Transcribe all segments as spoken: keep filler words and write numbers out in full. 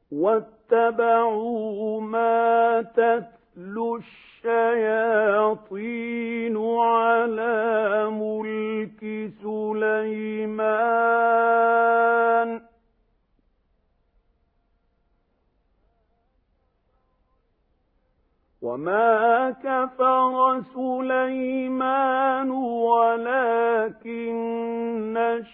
واتبعوا ما تتلو الشياطين على ملك سليمان وما كفر سليمان ولكن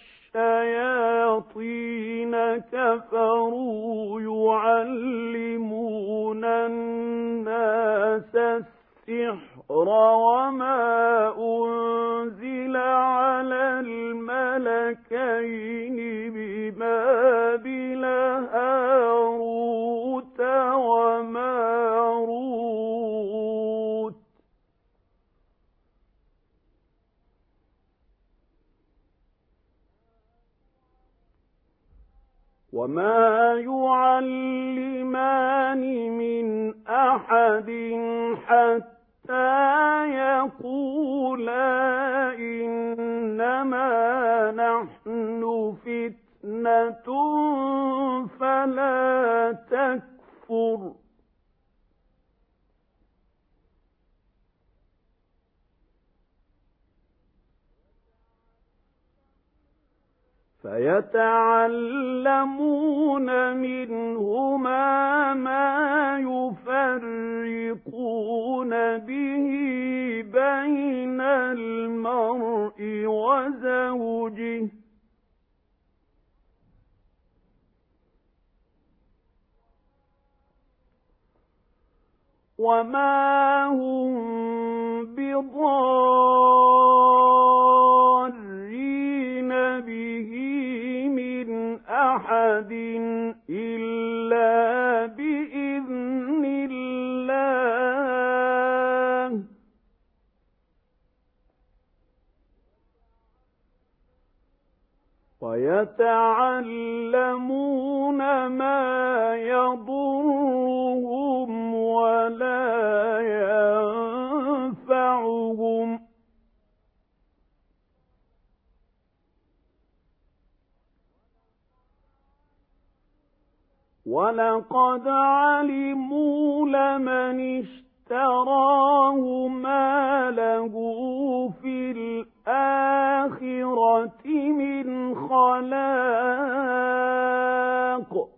الشياطين كفروا يعلمون الناس السحر وما أنزل على الملكين ببابل هاروت وماروت وما يعلمان من أحد حتى يقولا إنما نحن فتنة فلا تكفر فيتعلمون منهما ما يفرقون به بين المرء وزوجه وما هم بضارين به من أحد إلا بإذن الله ويتعلمون ما يضرهم ولا ينفعهم ولقد علموا لمن اشتراه ما له في الآخرة من خلاق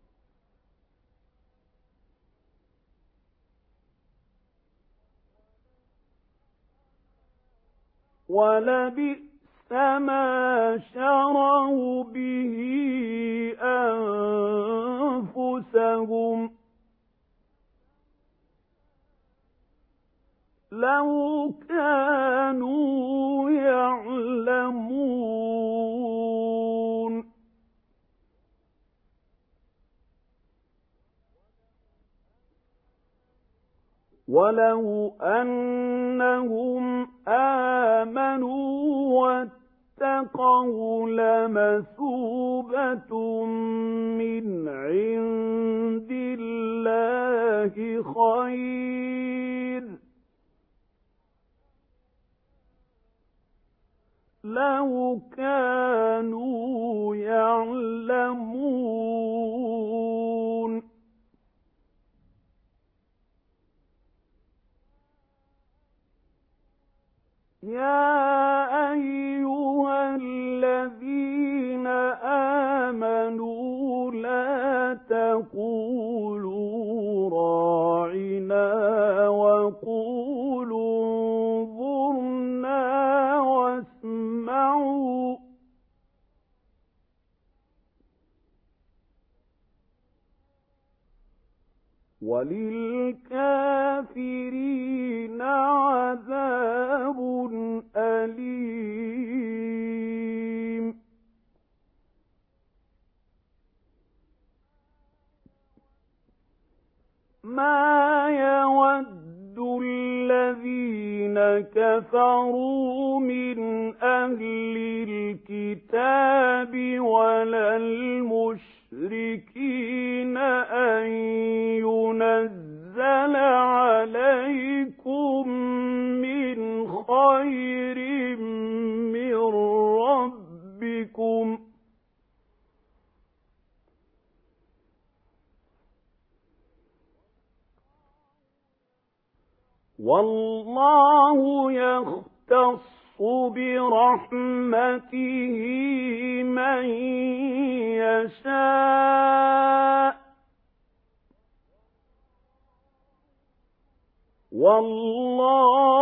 ولبئس ما شروا به أنفسهم لو كانوا يعلمون ولو أنهم آمنوا واتقوا لمثوبة من عند الله خير لو كانوا يعلمون يا أيها الذين آمنوا لا تقولوا راعنا وقولوا انظرنا واسمعوا وللكافرين عذاب أليم ما يود الذين كفروا من أهل الكتاب ولا المشركين أن ينزل عليكم من خير من ربكم والله يختص برحمته من يشاء والله